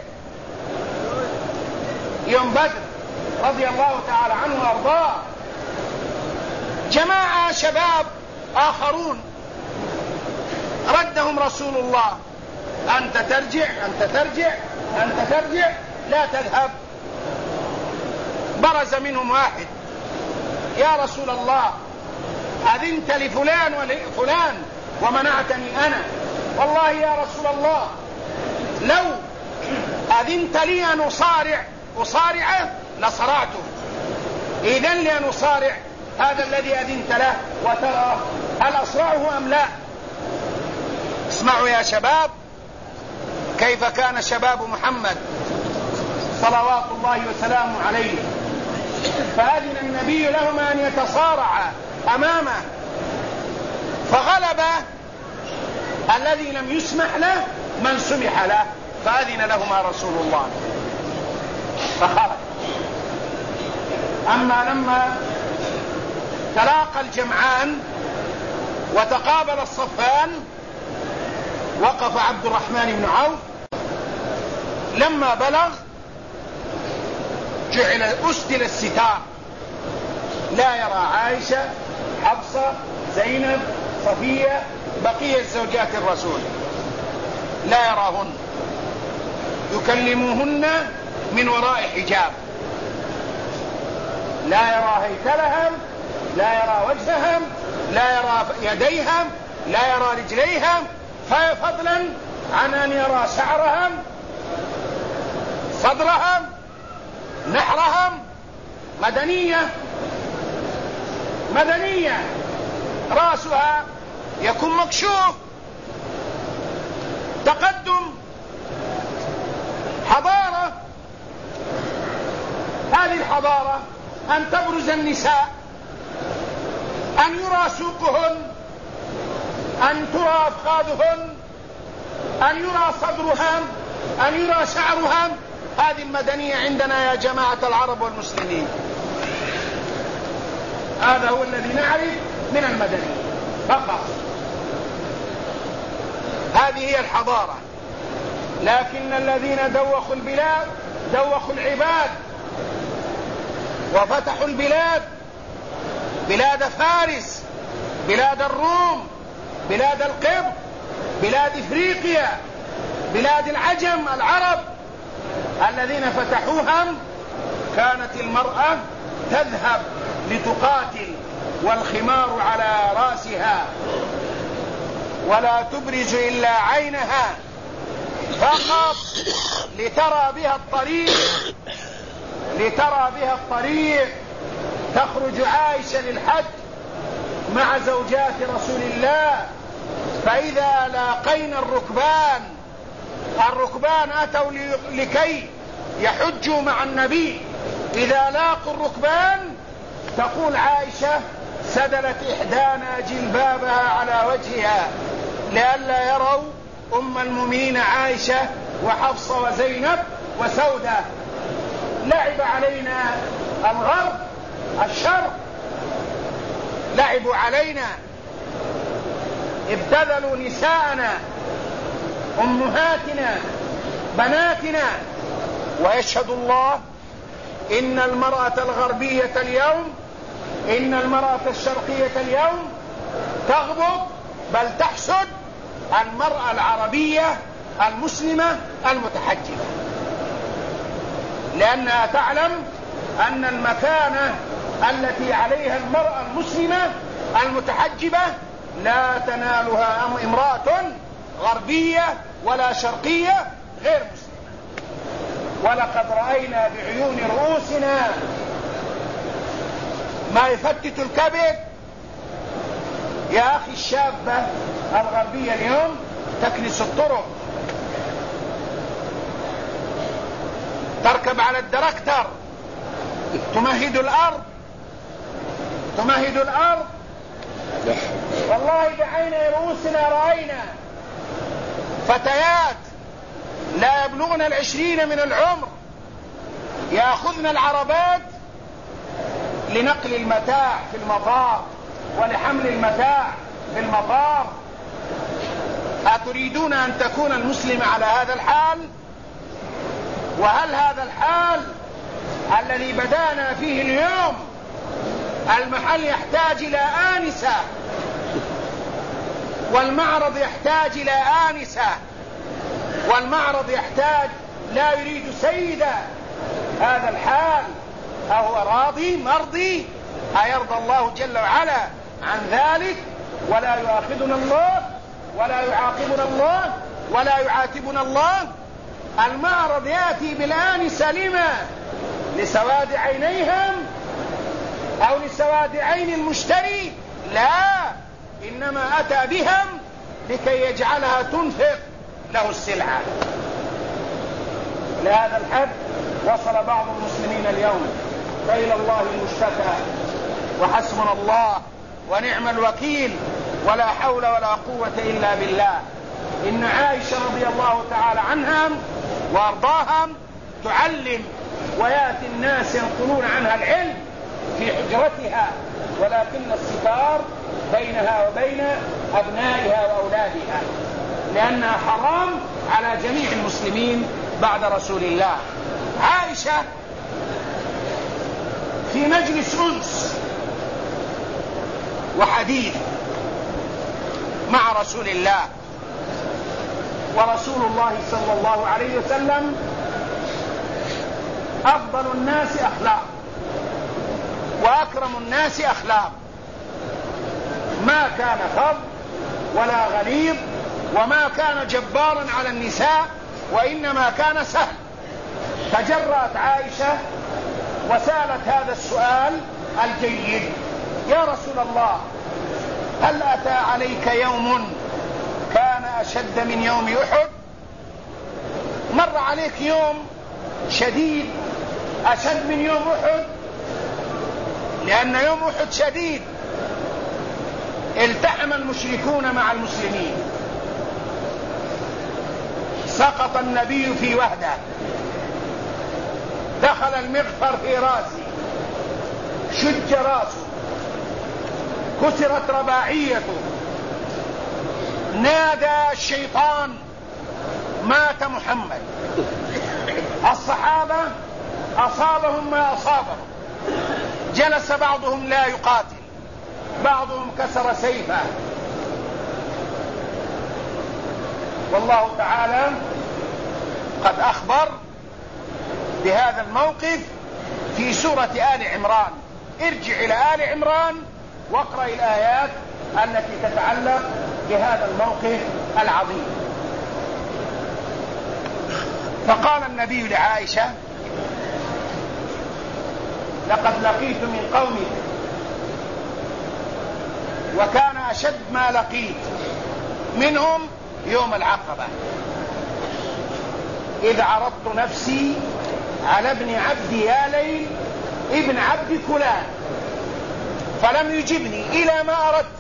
يوم بدر رضي الله تعالى عنه وارضاه. جماعة شباب آخرون ردهم رسول الله: أنت ترجع لا تذهب. برز منهم واحد: يا رسول الله، أذنت لفلان ولفلان ومنعتني أنا. والله يا رسول الله لو أذنت لي أن أصارعه لصرعته، إذن لأن أصارع هذا الذي أذنت له، وترى هل أصرعه أم لا. اسمعوا يا شباب كيف كان شباب محمد صلوات الله وسلامه عليه، فأذن النبي لهما أن يتصارعا أمامه، فغلب الذي لم يسمح له من سمح له، فأذن لهما رسول الله فخرج. أما لما تلاقى الجمعان وتقابل الصفان وقف عبد الرحمن بن عوف. لما بلغ جعل أسدل الستار، لا يرى عائشة، حفصة، زينب، صفية، بقية زوجات الرسول، لا يراهن، يكلموهن من وراء حجاب، لا يرى هيكلهم، لا يرى وجههم، لا يرى يديهم، لا يرى رجليهم، فضلا عن أن يرى شعرهم، صدرهم، نحرهم. مدنية رأسها يكون مكشوف. تقدم، حضارة. هذه الحضارة أن تبرز النساء، أن يرى سوقهن، أن ترى أفخاذهن، أن يرى صدرهن، أن يرى شعرهن. هذه المدنية عندنا يا جماعة العرب والمسلمين. هذا هو الذي نعرف من المدنية فقط. هذه هي الحضارة. لكن الذين دوخوا البلاد دوخوا العباد وفتحوا البلاد، بلاد فارس، بلاد الروم، بلاد القبط، بلاد إفريقيا، بلاد العجم العرب. الذين فتحوهم كانت المرأة تذهب لتقاتل والخمار على رأسها، ولا تبرز إلا عينها فقط لترى بها الطريق. تخرج عائشة للحج مع زوجات رسول الله، فإذا لاقين الركبان أتوا لكي يحجوا مع النبي. إذا لاقوا الركبان تقول عائشة: سدلت إحدانا جلبابها على وجهها لئلا يروا أم المؤمنين عائشة وحفصة وزينب وسودة. لعب علينا الغرب، الشرق لعبوا علينا، ابتذلوا نساءنا، أمهاتنا، بناتنا. ويشهد الله إن المرأة الغربية اليوم، إن المرأة الشرقية اليوم تغضب بل تحسد المرأة العربية المسلمة المتحجبة، لأنها تعلم أن المكانة التي عليها المرأة المسلمة المتحجبة لا تنالها امرأة غربية ولا شرقية غير مسلمة. ولقد رأينا بعيون رؤوسنا ما يفتت الكبد. يا أخي، الشابة الغربية اليوم تكنس الطرق، تركب على الدركتر، تمهد الأرض. والله بعين رؤوسنا رأينا فتيات لا يبلغن 20 من العمر يأخذن العربات لنقل المتاع في المطار ولحمل المتاع في المطار. أتريدون أن تكون المسلمة على هذا الحال؟ وهل هذا الحال الذي بدأنا فيه اليوم المحل يحتاج إلى آنسة، والمعرض يحتاج إلى آنسة، والمعرض يحتاج لا يريد سيدة؟ هذا الحال أهو راضي مرضي؟ أيرضى الله جل وعلا عن ذلك؟ ولا يؤاخذنا الله ولا يعاقبنا الله ولا يعاتبنا الله. المعرض يأتي بالآنسة لما؟ لسواد عينيهم أو لسواد عين المشتري؟ لا، إنما أتى بهم لكي يجعلها تنفق له السلعة. لهذا الحد وصل بعض المسلمين اليوم فإلى الله المشتكى وحسبنا الله ونعم الوكيل ولا حول ولا قوة إلا بالله. إن عائشة رضي الله تعالى عنها وأرضاها تعلم ويأتي الناس ينقلون عنها العلم في حجرتها، ولكن الستار بينها وبين أبنائها وأولادها، لأنها حرام على جميع المسلمين بعد رسول الله. عائشة في مجلس أنس وحديث مع رسول الله، ورسول الله صلى الله عليه وسلم أفضل الناس أخلاق وأكرم الناس أخلاق، ما كان فظ ولا غليظ، وما كان جبارا على النساء، وإنما كان سهل. تجرأت عائشة وسألت هذا السؤال الجيد: يا رسول الله، هل أتى عليك يوم كان أشد من يوم أحد؟ مر عليك يوم شديد أشد من يوم أحد؟ لأن يوم أحد شديد، التحم المشركون مع المسلمين، سقط النبي في وهده، دخل المغفر في راسه، شج راسه، كسرت رباعيته، نادى الشيطان: مات محمد. الصحابة أصابهم ما أصابهم، جلس بعضهم لا يقاتل، بعضهم كسر سيفه. والله تعالى قد أخبر بهذا الموقف في سورة آل عمران. ارجع إلى آل عمران واقرأ الآيات التي تتعلق بهذا الموقف العظيم. فقال النبي لعائشة: لقد لقيت من قومك، وكان أشد ما لقيت منهم يوم العقبة، إذ عرضت نفسي على ابن عبد ياليل ابن عبد كلان فلم يجبني إلى ما أردت،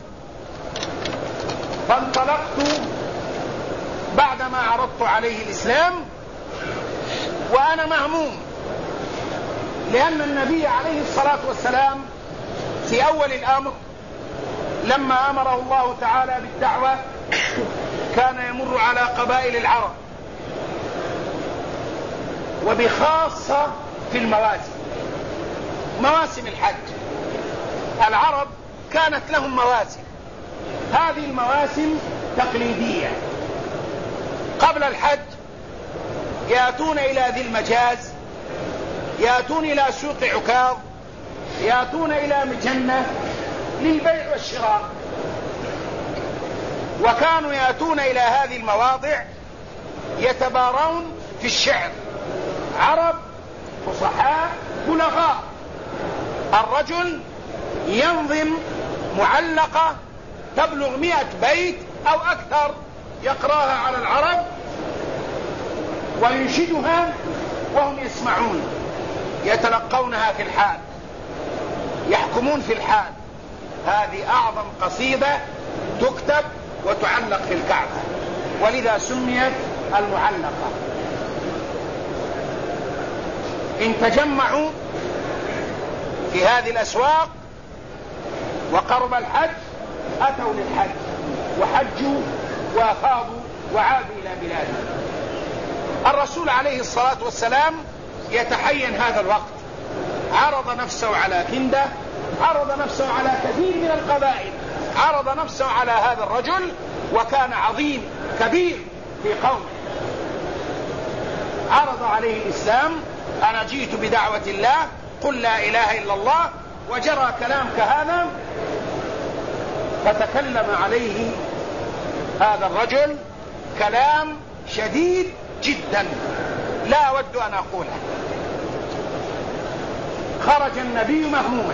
فانطلقت بعدما عرضت عليه الإسلام وأنا مهموم، لأن النبي عليه الصلاة والسلام في أول الأمر لما أمره الله تعالى بالدعوة كان يمر على قبائل العرب، وبخاصة في مواسم الحج. العرب كانت لهم مواسم، هذه المواسم تقليدية. قبل الحج يأتون إلى ذي المجاز، يأتون إلى سوق عكاظ، يأتون إلى مجنة للبيع والشراء، وكانوا يأتون إلى هذه المواضع يتبارون في الشعر، عرب فصحاء بلغاء. الرجل ينظم معلقة تبلغ 100 بيت أو أكثر، يقراها على العرب وينشدها وهم يسمعون، يتلقونها في الحال، يحكمون في الحال. هذه أعظم قصيدة تكتب وتعلق في الكعبة، ولذا سميت المعلقة. إن تجمعوا في هذه الأسواق وقرب الحج أتوا للحج وحجوا وأفاضوا وعادوا إلى بلادهم. الرسول عليه الصلاة والسلام يتحين هذا الوقت، عرض نفسه على كندة، عرض نفسه على كثير من القبائل، عرض نفسه على هذا الرجل، وكان عظيم كبير في قومه، عرض عليه الإسلام: أنا جئت بدعوة الله، قل لا إله إلا الله. وجرى كلام كهذا، فتكلم عليه هذا الرجل كلام شديد جدا لا أود أن أقوله. خرج النبي مهموما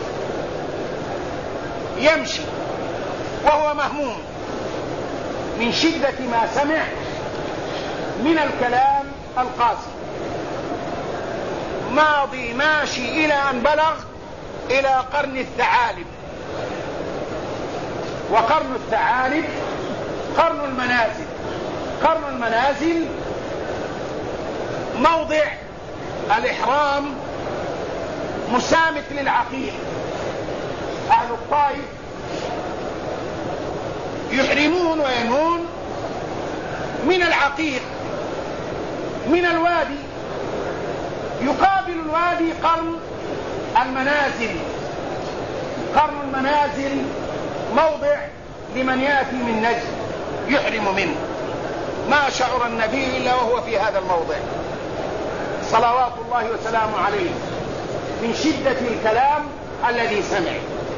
يمشي وهو مهموم من شدة ما سمع من الكلام القاسي. ماضي ماشي إلى أن بلغ إلى قرن الثعالب. وقرن الثعالب قرن المنازل. قرن المنازل موضع الإحرام مسامت للعقيق. أهل الطائف يحرمون وينون من العقيق من الوادي، يقابل الوادي قرن المنازل. قرن المنازل موضع لمن يأتي من نجد يحرم منه. ما شعر النبي إلا وهو في هذا الموضع صلوات الله وسلامه عليه من شدة الكلام الذي سمع.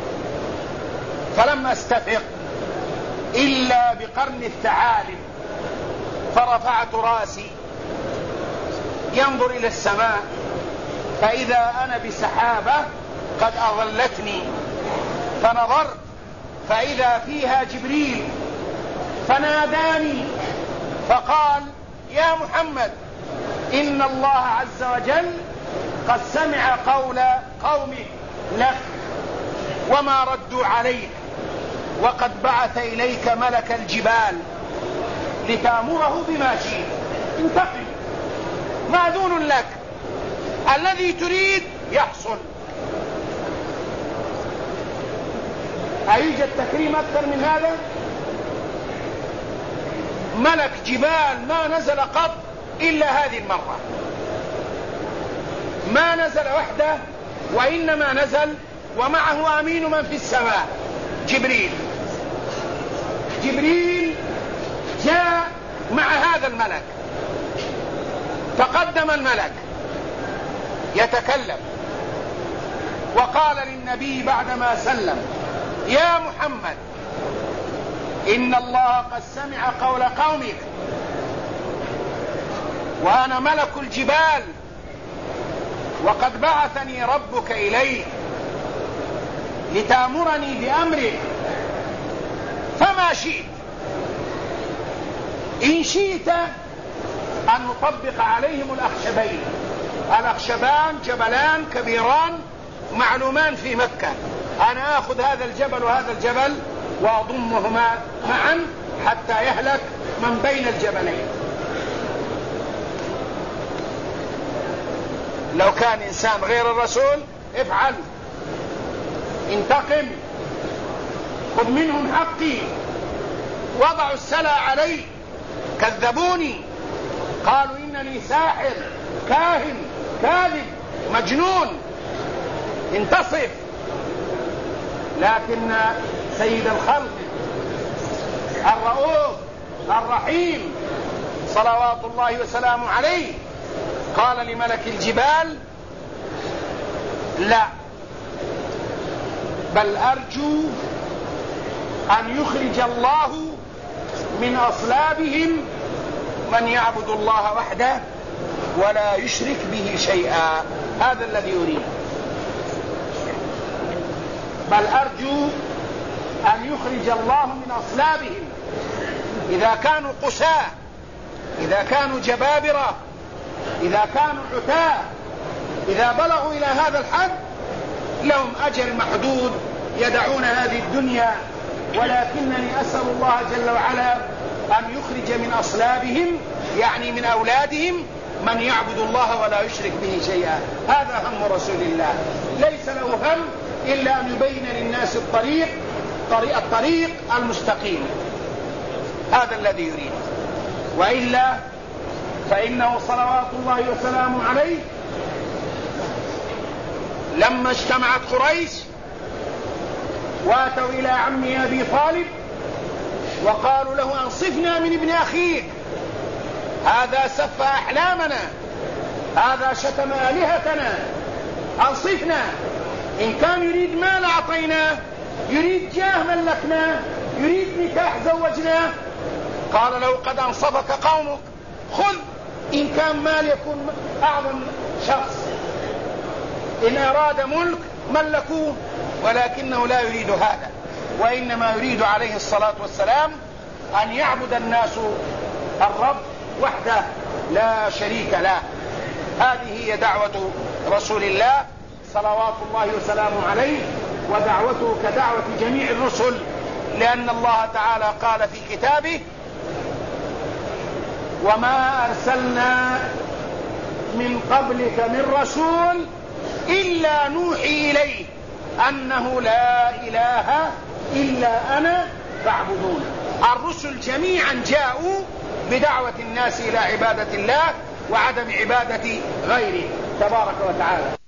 فلما استفق إلا بقرن الثعالب فرفعت راسي ينظر إلى السماء فإذا أنا بسحابة قد أظلتني، فنظرت فإذا فيها جبريل فناداني فقال: يا محمد، إن الله عز وجل قد سمع قول قومه لك وما ردوا عليك، وقد بعث إليك ملك الجبال لتأمره بما شئت. انتقل، مأذون لك، الذي تريد يحصل. أيوجد تكريم أكثر من هذا؟ ملك جبال ما نزل قط إلا هذه المرة، ما نزل وحده، وإنما نزل ومعه أمين من في السماء جبريل. جبريل جاء مع هذا الملك، تقدم الملك يتكلم وقال للنبي بعدما سلم: يا محمد، إن الله قد سمع قول قومك، وأنا ملك الجبال، وقد بعثني ربك إليك لتأمرني بأمرك، فما شئت. إن شئت أن نطبق عليهم الأخشبين. الأخشبان جبلان كبيران معلومان في مكة، أنا آخذ هذا الجبل وهذا الجبل وأضمهما معا حتى يهلك من بين الجبلين. لو كان إنسان غير الرسول افعل، انتقم، خذ منهم حقي، وضعوا السلا علي، كذبوني، قالوا إنني ساحر كاهن كاذب مجنون، انتصف. لكن سيد الخلق الرؤوف الرحيم صلوات الله وسلامه عليه قال لملك الجبال: لا، بل أرجو أن يخرج الله من أصلابهم من يعبد الله وحده ولا يشرك به شيئا. هذا الذي يريد. بل أرجو أن يخرج الله من أصلابهم، إذا كانوا قساة، إذا كانوا جبابرة، إذا كانوا عتاة، إذا بلغوا إلى هذا الحد لهم أجل محدود يدعون هذه الدنيا، ولكنني أسأل الله جل وعلا أن يخرج من أصلابهم، يعني من أولادهم، من يعبد الله ولا يشرك به شيئا. هذا هم رسول الله، ليس له هم إلا أن يبين للناس الطريق المستقيم. هذا الذي يريد، وإلا فإنه صلوات الله وسلامه عليه لما اجتمعت قريش واتوا إلى عمه أبي طالب وقالوا له: أنصفنا من ابن أخيك، هذا سف أحلامنا، هذا شتم آلهتنا، أنصفنا. إن كان يريد مال أعطيناه، يريد جاه ملكناه، يريد نكاح زوجناه. قال له: قد أنصفك قومك، خذ، إن كان مال يكون أعظم شخص، إن أراد ملك ملكوه، ولكنه لا يريد هذا، وإنما يريد عليه الصلاة والسلام أن يعبد الناس الرب وحده لا شريك له. هذه هي دعوة رسول الله صلوات الله وسلامه عليه، ودعوته كدعوة جميع الرسل، لأن الله تعالى قال في كتابه: وما أرسلنا من قبلك من رسول إلا نوحي إليه أنه لا إله إلا أنا فاعبدون. الرسل جميعا جاءوا بدعوة الناس إلى عبادة الله وعدم عبادة غيره تبارك وتعالى.